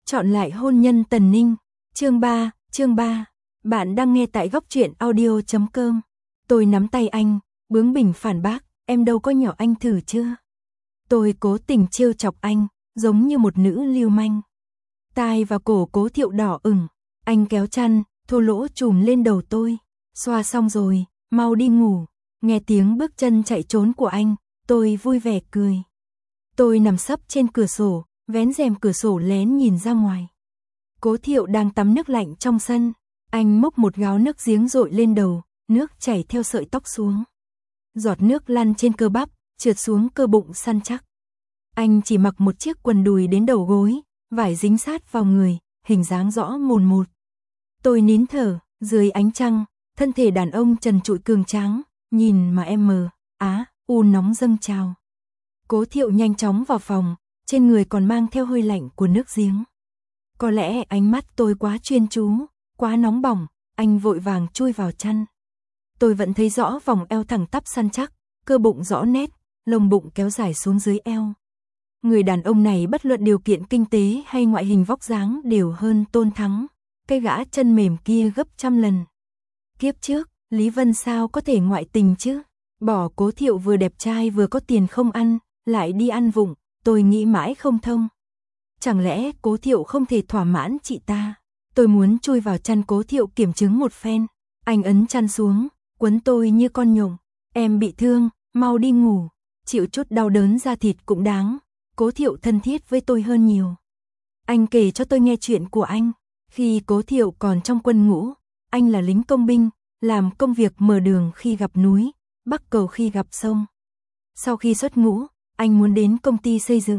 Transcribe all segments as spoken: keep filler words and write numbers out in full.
Chọn lại hôn nhân Tần Ninh. Chương ba, chương ba. Bạn đang nghe tại góc truyện audio chấm com. Tôi nắm tay anh, bướng bỉnh phản bác, em đâu có nhỏ anh thử chưa? Tôi cố tình trêu chọc anh, giống như một nữ lưu manh. Tai và cổ Cố Thiệu đỏ ửng, anh kéo chăn, thô lỗ trùm lên đầu tôi. Xoa xong rồi, mau đi ngủ. Nghe tiếng bước chân chạy trốn của anh, tôi vui vẻ cười. Tôi nằm sấp trên cửa sổ, vén rèm cửa sổ lén nhìn ra ngoài. Cố Thiệu đang tắm nước lạnh trong sân. Anh múc một gáo nước giếng dội lên đầu, nước chảy theo sợi tóc xuống. Giọt nước lăn trên cơ bắp, trượt xuống cơ bụng săn chắc. Anh chỉ mặc một chiếc quần đùi đến đầu gối, vải dính sát vào người, hình dáng rõ mồn một. Tôi nín thở, dưới ánh trăng, thân thể đàn ông trần trụi cường tráng, nhìn mà em mờ, á, u nóng dâng trào. Cố Thiệu nhanh chóng vào phòng, trên người còn mang theo hơi lạnh của nước giếng. Có lẽ ánh mắt tôi quá chuyên chú, quá nóng bỏng, anh vội vàng chui vào chăn. Tôi vẫn thấy rõ vòng eo thẳng tắp săn chắc, cơ bụng rõ nét, lồng bụng kéo dài xuống dưới eo. Người đàn ông này bất luận điều kiện kinh tế hay ngoại hình vóc dáng đều hơn Tôn Thắng, cái gã chân mềm kia gấp trăm lần. Kiếp trước, Lý Vân sao có thể ngoại tình chứ? Bỏ Cố Thiệu vừa đẹp trai vừa có tiền không ăn, lại đi ăn vụng, tôi nghĩ mãi không thông. Chẳng lẽ Cố Thiệu không thể thỏa mãn chị ta? Tôi muốn chui vào chăn Cố Thiệu kiểm chứng một phen. Anh ấn chăn xuống, quấn tôi như con nhộng. Em bị thương, mau đi ngủ. Chịu chút đau đớn da thịt cũng đáng. Cố Thiệu thân thiết với tôi hơn nhiều. Anh kể cho tôi nghe chuyện của anh. Khi Cố Thiệu còn trong quân ngũ, anh là lính công binh, làm công việc mở đường khi gặp núi, bắc cầu khi gặp sông. Sau khi xuất ngũ, anh muốn đến công ty xây dựng.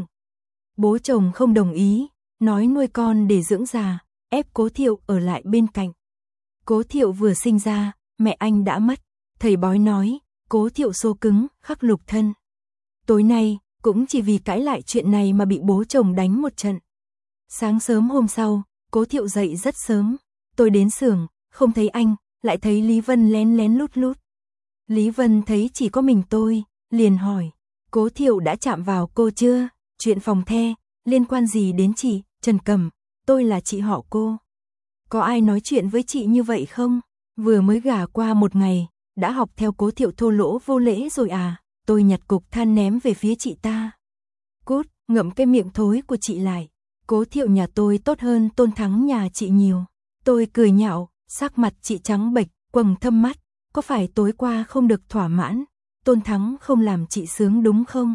Bố chồng không đồng ý, nói nuôi con để dưỡng già, ép Cố Thiệu ở lại bên cạnh. Cố Thiệu vừa sinh ra, mẹ anh đã mất. Thầy bói nói, Cố Thiệu số cứng, khắc lục thân. Tối nay, cũng chỉ vì cãi lại chuyện này mà bị bố chồng đánh một trận. Sáng sớm hôm sau, Cố Thiệu dậy rất sớm. Tôi đến xưởng, không thấy anh, lại thấy Lý Vân lén lén lút lút. Lý Vân thấy chỉ có mình tôi, liền hỏi, Cố Thiệu đã chạm vào cô chưa? Chuyện phòng the, liên quan gì đến chị, Trần Cẩm, tôi là chị họ cô. Có ai nói chuyện với chị như vậy không? Vừa mới gả qua một ngày, đã học theo Cố Thiệu thô lỗ vô lễ rồi à? Tôi nhặt cục than ném về phía chị ta. Cút, ngậm cái miệng thối của chị lại. Cố Thiệu nhà tôi tốt hơn Tôn Thắng nhà chị nhiều. Tôi cười nhạo, sắc mặt chị trắng bệch, quầng thâm mắt. Có phải tối qua không được thỏa mãn? Tôn Thắng không làm chị sướng đúng không?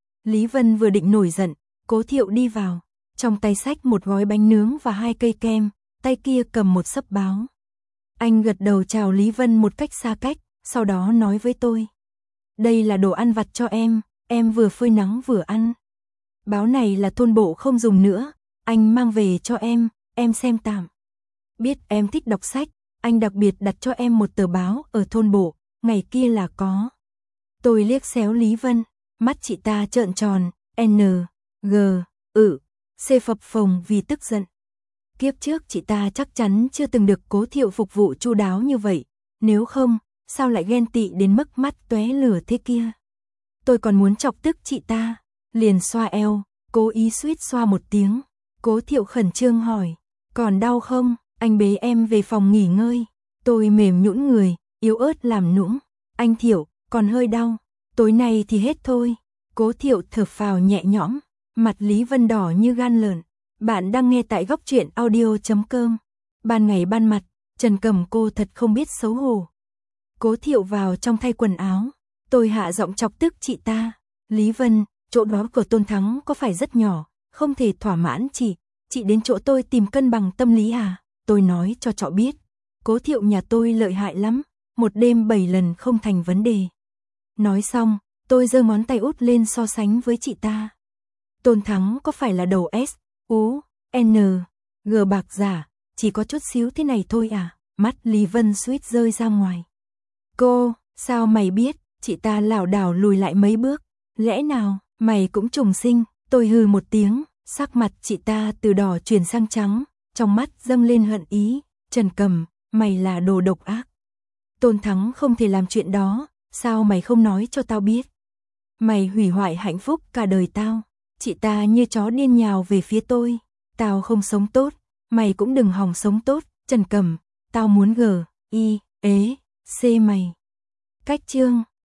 Lý Vân vừa định nổi giận, Cố Thiệu đi vào. Trong tay xách một gói bánh nướng và hai cây kem, tay kia cầm một xấp báo. Anh gật đầu chào Lý Vân một cách xa cách, sau đó nói với tôi. Đây là đồ ăn vặt cho em, em vừa phơi nắng vừa ăn. Báo này là thôn bộ không dùng nữa, anh mang về cho em, em xem tạm. Biết em thích đọc sách, anh đặc biệt đặt cho em một tờ báo ở thôn bộ, ngày kia là có. Tôi liếc xéo Lý Vân, mắt chị ta trợn tròn, N, G, ự, C phập phồng vì tức giận. Kiếp trước chị ta chắc chắn chưa từng được Cố Thiệu phục vụ chu đáo như vậy, nếu không, sao lại ghen tị đến mức mắt tóe lửa thế kia. Tôi còn muốn chọc tức chị ta, liền xoa eo, cố ý suýt xoa một tiếng. Cố Thiệu khẩn trương hỏi, còn đau không, anh bế em về phòng nghỉ ngơi. Tôi mềm nhũn người, yếu ớt làm nũng, anh Thiệu, còn hơi đau, tối nay thì hết thôi. Cố Thiệu thở phào nhẹ nhõm, mặt Lý Vân đỏ như gan lợn. Bạn đang nghe tại góc truyện audio chấm com. Ban ngày ban mặt, Trần Cẩm cô thật không biết xấu hổ. Cố Thiệu vào trong thay quần áo, tôi hạ giọng chọc tức chị ta. Lý Vân, chỗ đó của Tôn Thắng có phải rất nhỏ, không thể thỏa mãn chị, chị đến chỗ tôi tìm cân bằng tâm lý à? Tôi nói cho trọ biết, Cố Thiệu nhà tôi lợi hại lắm, một đêm bảy lần không thành vấn đề. Nói xong, tôi giơ ngón tay út lên so sánh với chị ta. Tôn Thắng có phải là đầu S, U, N, G bạc giả, chỉ có chút xíu thế này thôi à? Mắt Lý Vân suýt rơi ra ngoài. Cô, sao mày biết? Chị ta lảo đảo lùi lại mấy bước. Lẽ nào, mày cũng trùng sinh? Tôi hừ một tiếng, sắc mặt chị ta từ đỏ chuyển sang trắng, trong mắt dâng lên hận ý. Trần Cẩm, mày là đồ độc ác. Tôn Thắng không thể làm chuyện đó, sao mày không nói cho tao biết? Mày hủy hoại hạnh phúc cả đời tao. Chị ta như chó điên nhào về phía tôi. Tao không sống tốt, mày cũng đừng hòng sống tốt, Trần Cẩm, tao muốn G, I, ế, C mày. Cách chương